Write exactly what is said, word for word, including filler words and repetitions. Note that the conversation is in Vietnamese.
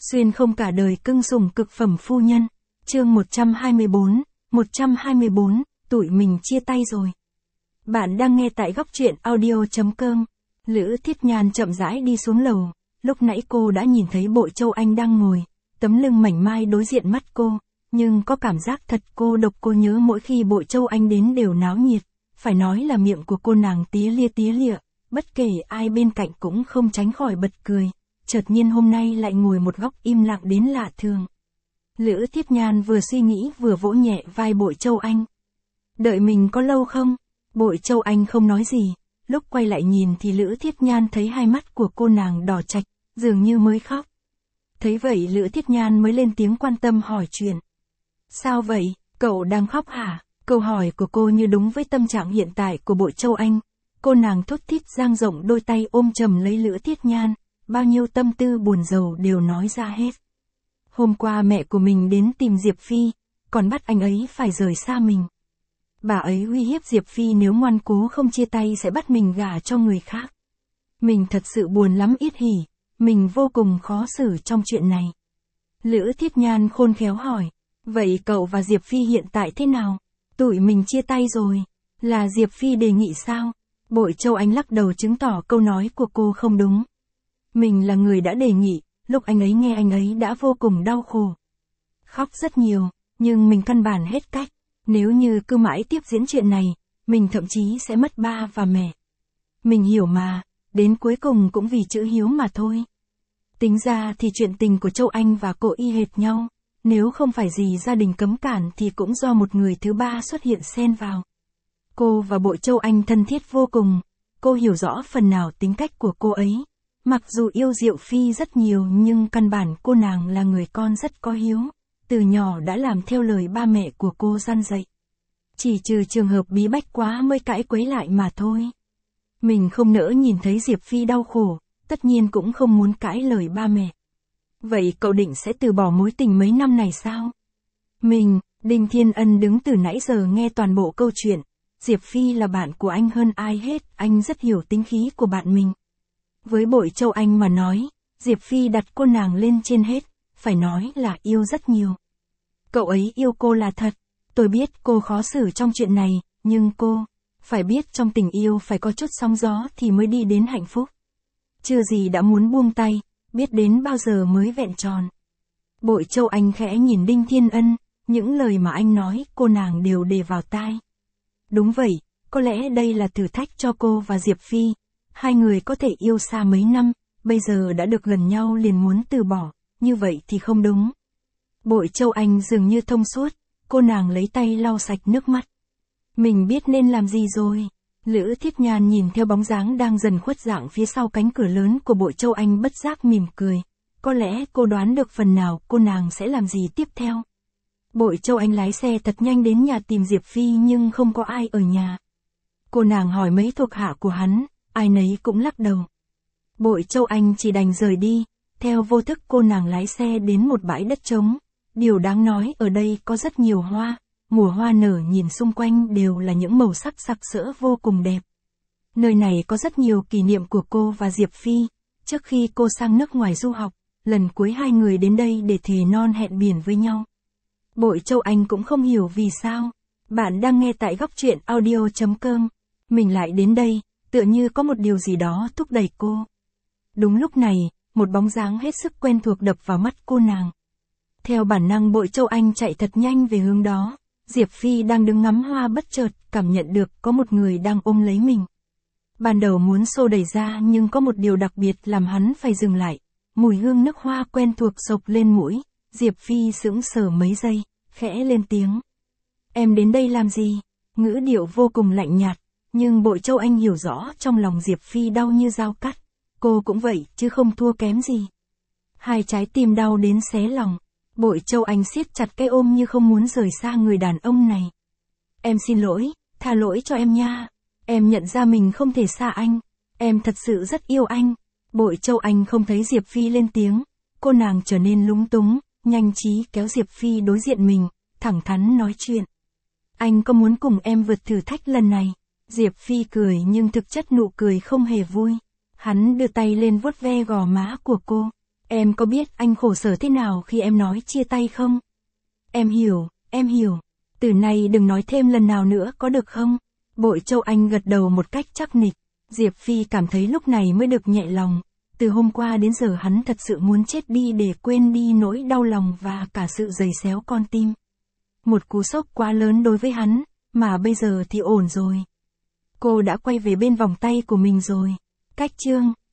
Xuyên không cả đời cưng sủng cực phẩm phu nhân. Chương một trăm hai mươi bốn, một trăm hai mươi bốn, tụi mình chia tay rồi. Bạn đang nghe tại góc truyện audio chấm com. Lữ Thiết Nhan chậm rãi đi xuống lầu, lúc nãy cô đã nhìn thấy Bội Châu Anh đang ngồi, tấm lưng mảnh mai đối diện mắt cô, nhưng có cảm giác thật cô độc. Cô nhớ mỗi khi Bội Châu Anh đến đều náo nhiệt, phải nói là miệng của cô nàng tía lia tía lịa, bất kể ai bên cạnh cũng không tránh khỏi bật cười. Chợt nhiên hôm nay lại ngồi một góc im lặng đến lạ thường. Lữ Thiết Nhan vừa suy nghĩ vừa vỗ nhẹ vai Bội Châu Anh. Đợi mình có lâu không? Bội Châu Anh không nói gì, lúc quay lại nhìn thì Lữ Thiết Nhan thấy hai mắt của cô nàng đỏ chạch, dường như mới khóc. Thấy vậy Lữ Thiết Nhan mới lên tiếng quan tâm hỏi chuyện. Sao vậy, cậu đang khóc hả? Câu hỏi của cô như đúng với tâm trạng hiện tại của Bội Châu Anh. Cô nàng thút thít dang rộng đôi tay ôm chầm lấy Lữ Thiết Nhan, bao nhiêu tâm tư buồn rầu đều nói ra hết. Hôm qua mẹ của mình đến tìm Diệp Phi, còn bắt anh ấy phải rời xa mình. Bà ấy uy hiếp Diệp Phi nếu ngoan cố không chia tay sẽ bắt mình gả cho người khác. Mình thật sự buồn lắm Yết Hỉ, mình vô cùng khó xử trong chuyện này. Lữ Thiết Nhan khôn khéo hỏi, vậy cậu và Diệp Phi hiện tại thế nào? Tụi mình chia tay rồi, là Diệp Phi đề nghị sao? Bội Châu Anh lắc đầu chứng tỏ câu nói của cô không đúng. Mình là người đã đề nghị, lúc anh ấy nghe anh ấy đã vô cùng đau khổ. Khóc rất nhiều, nhưng mình căn bản hết cách. Nếu như cứ mãi tiếp diễn chuyện này, mình thậm chí sẽ mất ba và mẹ. Mình hiểu mà, đến cuối cùng cũng vì chữ hiếu mà thôi. Tính ra thì chuyện tình của Châu Anh và cô y hệt nhau. Nếu không phải gì gia đình cấm cản thì cũng do một người thứ ba xuất hiện xen vào. Cô và Bội Châu Anh thân thiết vô cùng. Cô hiểu rõ phần nào tính cách của cô ấy. Mặc dù yêu Diệu Phi rất nhiều nhưng căn bản cô nàng là người con rất có hiếu. Từ nhỏ đã làm theo lời ba mẹ của cô dăn dạy. Chỉ trừ trường hợp bí bách quá mới cãi quấy lại mà thôi. Mình không nỡ nhìn thấy Diệp Phi đau khổ, tất nhiên cũng không muốn cãi lời ba mẹ. Vậy cậu định sẽ từ bỏ mối tình mấy năm này sao? Mình, Đinh Thiên Ân đứng từ nãy giờ nghe toàn bộ câu chuyện. Diệp Phi là bạn của anh hơn ai hết, anh rất hiểu tính khí của bạn mình. Với Bội Châu Anh mà nói, Diệp Phi đặt cô nàng lên trên hết, phải nói là yêu rất nhiều. Cậu ấy yêu cô là thật, tôi biết cô khó xử trong chuyện này, nhưng cô, phải biết trong tình yêu phải có chút sóng gió thì mới đi đến hạnh phúc. Chưa gì đã muốn buông tay, biết đến bao giờ mới vẹn tròn. Bội Châu Anh khẽ nhìn Đinh Thiên Ân, những lời mà anh nói cô nàng đều để vào tai. Đúng vậy, có lẽ đây là thử thách cho cô và Diệp Phi. Hai người có thể yêu xa mấy năm, bây giờ đã được gần nhau liền muốn từ bỏ, như vậy thì không đúng. Bội Châu Anh dường như thông suốt, cô nàng lấy tay lau sạch nước mắt. Mình biết nên làm gì rồi. Lữ Thiết Nhan nhìn theo bóng dáng đang dần khuất dạng phía sau cánh cửa lớn của Bội Châu Anh bất giác mỉm cười. Có lẽ cô đoán được phần nào cô nàng sẽ làm gì tiếp theo. Bội Châu Anh lái xe thật nhanh đến nhà tìm Diệp Phi nhưng không có ai ở nhà. Cô nàng hỏi mấy thuộc hạ của hắn, ai nấy cũng lắc đầu. Bội Châu Anh chỉ đành rời đi, theo vô thức cô nàng lái xe đến một bãi đất trống. Điều đáng nói ở đây có rất nhiều hoa, mùa hoa nở nhìn xung quanh đều là những màu sắc sặc sỡ vô cùng đẹp. Nơi này có rất nhiều kỷ niệm của cô và Diệp Phi, trước khi cô sang nước ngoài du học, lần cuối hai người đến đây để thề non hẹn biển với nhau. Bội Châu Anh cũng không hiểu vì sao, bạn đang nghe tại góc truyện audio chấm com, mình lại đến đây, tựa như có một điều gì đó thúc đẩy cô. Đúng lúc này, một bóng dáng hết sức quen thuộc đập vào mắt cô nàng. Theo bản năng Bội Châu Anh chạy thật nhanh về hướng đó, Diệp Phi đang đứng ngắm hoa bất chợt, cảm nhận được có một người đang ôm lấy mình. Ban đầu muốn xô đẩy ra nhưng có một điều đặc biệt làm hắn phải dừng lại, mùi hương nước hoa quen thuộc xộc lên mũi, Diệp Phi sững sờ mấy giây, khẽ lên tiếng. Em đến đây làm gì? Ngữ điệu vô cùng lạnh nhạt, nhưng Bội Châu Anh hiểu rõ trong lòng Diệp Phi đau như dao cắt, cô cũng vậy chứ không thua kém gì. Hai trái tim đau đến xé lòng. Bội Châu Anh siết chặt cái ôm như không muốn rời xa người đàn ông này. Em xin lỗi, tha lỗi cho em nha. Em nhận ra mình không thể xa anh. Em thật sự rất yêu anh. Bội Châu Anh không thấy Diệp Phi lên tiếng. Cô nàng trở nên lúng túng, nhanh trí kéo Diệp Phi đối diện mình, thẳng thắn nói chuyện. Anh có muốn cùng em vượt thử thách lần này? Diệp Phi cười nhưng thực chất nụ cười không hề vui. Hắn đưa tay lên vuốt ve gò má của cô. Em có biết anh khổ sở thế nào khi em nói chia tay không? Em hiểu, em hiểu. Từ nay đừng nói thêm lần nào nữa có được không? Bội Châu Anh gật đầu một cách chắc nịch. Diệp Phi cảm thấy lúc này mới được nhẹ lòng. Từ hôm qua đến giờ hắn thật sự muốn chết đi để quên đi nỗi đau lòng và cả sự giày xéo con tim. Một cú sốc quá lớn đối với hắn, mà bây giờ thì ổn rồi. Cô đã quay về bên vòng tay của mình rồi. Cách chương